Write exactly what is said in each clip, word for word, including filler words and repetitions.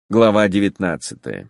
Глава девятнадцатая.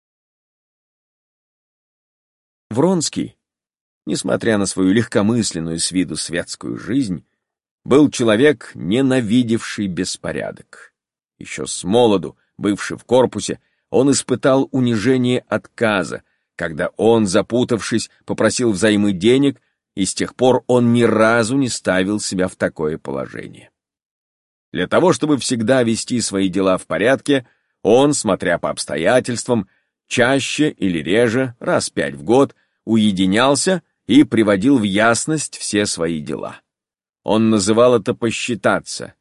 Вронский, несмотря на свою легкомысленную с виду светскую жизнь, был человек, ненавидевший беспорядок. Еще с молоду, бывший в корпусе, он испытал унижение отказа, когда он, запутавшись, попросил взаймы денег, и с тех пор он ни разу не ставил себя в такое положение. Для того, чтобы всегда вести свои дела в порядке, он, смотря по обстоятельствам, чаще или реже, раз пять в год, уединялся и приводил в ясность все свои дела. Он называл это «посчитаться»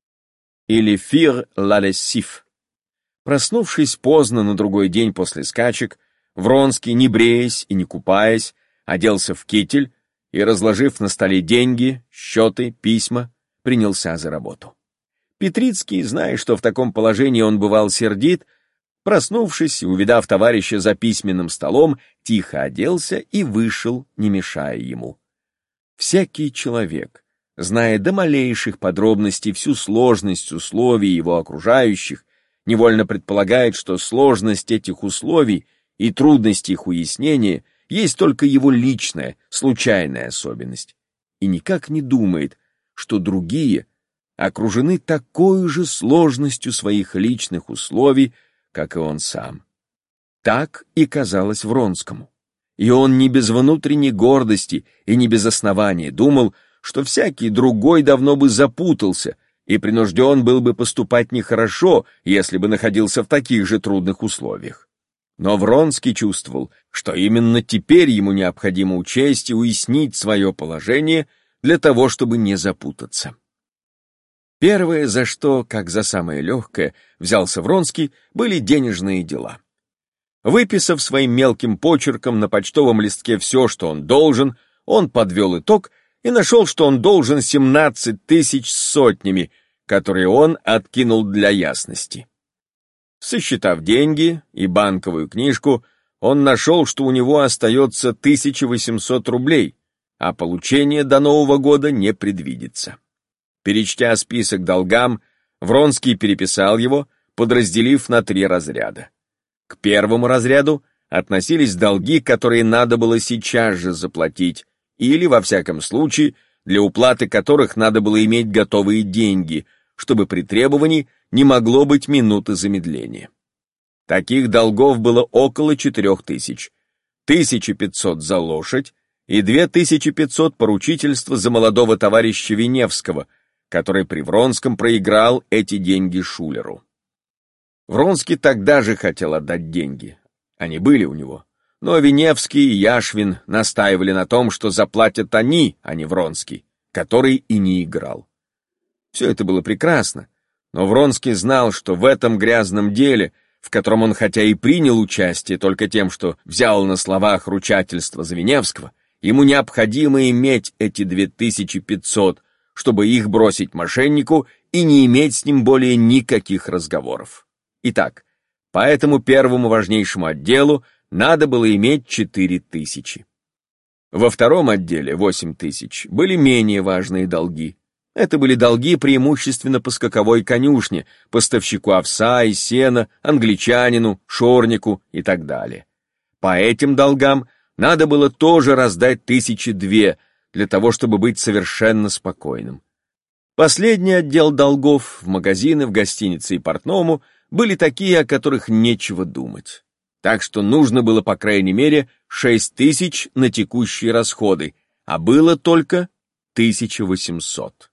или «faire la lessive». Проснувшись поздно на другой день после скачек, Вронский, не бреясь и не купаясь, оделся в китель и, разложив на столе деньги, счеты, письма, принялся за работу. Петрицкий, зная, что в таком положении он бывал сердит, проснувшись и увидав товарища за письменным столом, тихо оделся и вышел, не мешая ему. Всякий человек, зная до малейших подробностей всю сложность условий его окружающих, невольно предполагает, что сложность этих условий и трудность их уяснения есть только его личная, случайная особенность, и никак не думает, что другие окружены такой же сложностью своих личных условий, как и он сам. Так и казалось Вронскому. И он не без внутренней гордости и не без основания думал, что всякий другой давно бы запутался и принужден был бы поступать нехорошо, если бы находился в таких же трудных условиях. Но Вронский чувствовал, что именно теперь ему необходимо учесть и уяснить свое положение для того, чтобы не запутаться. Первое, за что, как за самое легкое, взялся Вронский, были денежные дела. Выписав своим мелким почерком на почтовом листке все, что он должен, он подвел итог и нашел, что он должен семнадцать тысяч с сотнями, которые он откинул для ясности. Сосчитав деньги и банковую книжку, он нашел, что у него остается тысяча восемьсот рублей, а получение до Нового года не предвидится. Перечтя список долгам, Вронский переписал его, подразделив на три разряда. К первому разряду относились долги, которые надо было сейчас же заплатить, или, во всяком случае, для уплаты которых надо было иметь готовые деньги, чтобы при требовании не могло быть минуты замедления. Таких долгов было около четырех тысяч, тысяча пятьсот за лошадь и две тысячи пятьсот поручительства за молодого товарища Виневского, который при Вронском проиграл эти деньги Шулеру. Вронский тогда же хотел отдать деньги, они были у него, но Виневский и Яшвин настаивали на том, что заплатят они, а не Вронский, который и не играл. Все это было прекрасно, но Вронский знал, что в этом грязном деле, в котором он хотя и принял участие только тем, что взял на словах ручательство за Виневского, ему необходимо иметь эти две тысячи пятьсот, чтобы их бросить мошеннику и не иметь с ним более никаких разговоров. Итак, по этому первому важнейшему отделу надо было иметь четыре тысячи. Во втором отделе, восемь тысяч, были менее важные долги. Это были долги преимущественно по скаковой конюшне, поставщику овса и сена, англичанину, шорнику и так далее. По этим долгам надо было тоже раздать тысячи две, для того, чтобы быть совершенно спокойным. Последний отдел долгов в магазины, в гостинице и портному были такие, о которых нечего думать. Так что нужно было по крайней мере шесть тысяч на текущие расходы, а было только тысяча восемьсот.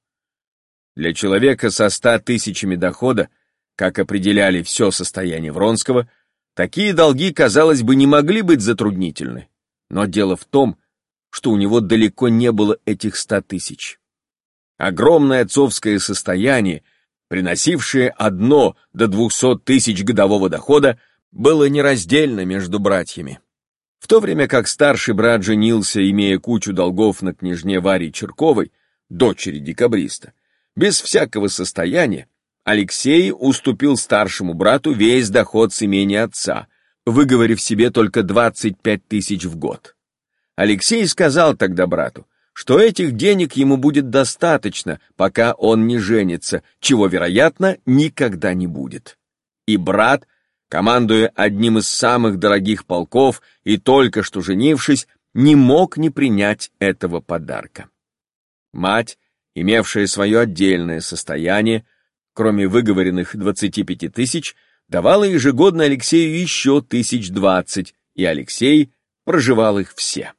Для человека со ста тысячами дохода, как определяли все состояние Вронского, такие долги, казалось бы, не могли быть затруднительны. Но дело в том, что у него далеко не было этих ста тысяч. Огромное отцовское состояние, приносившее одно до двухсот тысяч годового дохода, было нераздельно между братьями. В то время как старший брат женился, имея кучу долгов на княжне Варе Черковой, дочери декабриста, без всякого состояния, Алексей уступил старшему брату весь доход с имения отца, выговорив себе только двадцать пять тысяч в год. Алексей сказал тогда брату, что этих денег ему будет достаточно, пока он не женится, чего, вероятно, никогда не будет. И брат, командуя одним из самых дорогих полков и только что женившись, не мог не принять этого подарка. Мать, имевшая свое отдельное состояние, кроме выговоренных двадцати пяти тысяч, давала ежегодно Алексею еще тысяч двадцать, и Алексей проживал их все.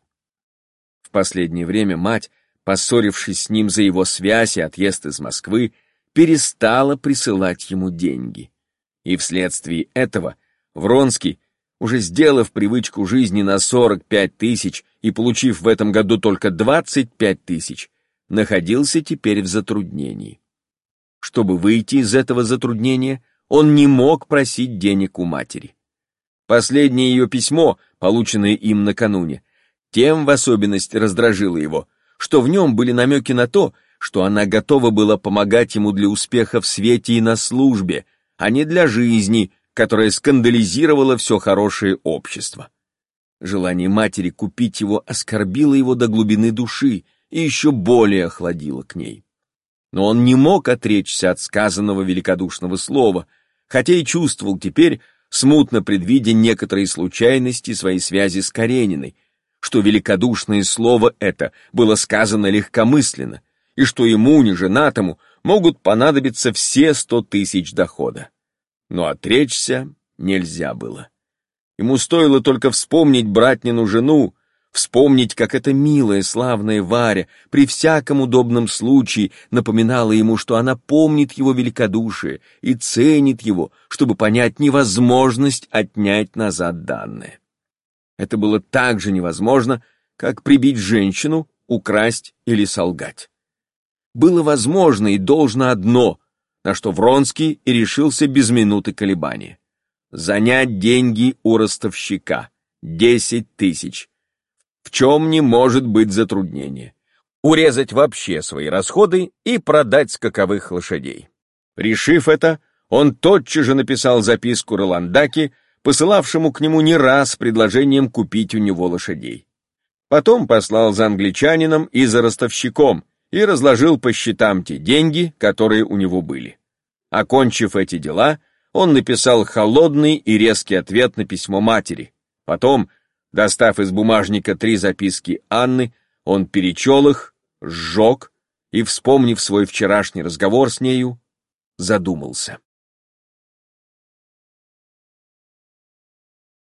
В последнее время мать, поссорившись с ним за его связь и отъезд из Москвы, перестала присылать ему деньги. И вследствие этого Вронский, уже сделав привычку жизни на сорок пять тысяч и получив в этом году только двадцать пять тысяч, находился теперь в затруднении. Чтобы выйти из этого затруднения, он не мог просить денег у матери. Последнее ее письмо, полученное им накануне, тем в особенности раздражило его, что в нем были намеки на то, что она готова была помогать ему для успеха в свете и на службе, а не для жизни, которая скандализировала все хорошее общество. Желание матери купить его оскорбило его до глубины души и еще более охладило к ней. Но он не мог отречься от сказанного великодушного слова, хотя и чувствовал теперь, смутно предвидя некоторые случайности своей связи с Карениной, что великодушное слово это было сказано легкомысленно, и что ему, неженатому, могут понадобиться все сто тысяч дохода. Но отречься нельзя было. Ему стоило только вспомнить братнину жену, вспомнить, как эта милая, славная Варя при всяком удобном случае напоминала ему, что она помнит его великодушие и ценит его, чтобы понять невозможность отнять назад данное. Это было так же невозможно, как прибить женщину, украсть или солгать. Было возможно и должно одно, на что Вронский и решился без минуты колебания. Занять деньги у ростовщика, десять тысяч. В чем не может быть затруднения. Урезать вообще свои расходы и продать скаковых лошадей. Решив это, он тотчас же написал записку Роландаке, посылавшему к нему не раз с предложением купить у него лошадей. Потом послал за англичанином и за ростовщиком и разложил по счетам те деньги, которые у него были. Окончив эти дела, он написал холодный и резкий ответ на письмо матери. Потом, достав из бумажника три записки Анны, он перечел их, сжег и, вспомнив свой вчерашний разговор с нею, задумался.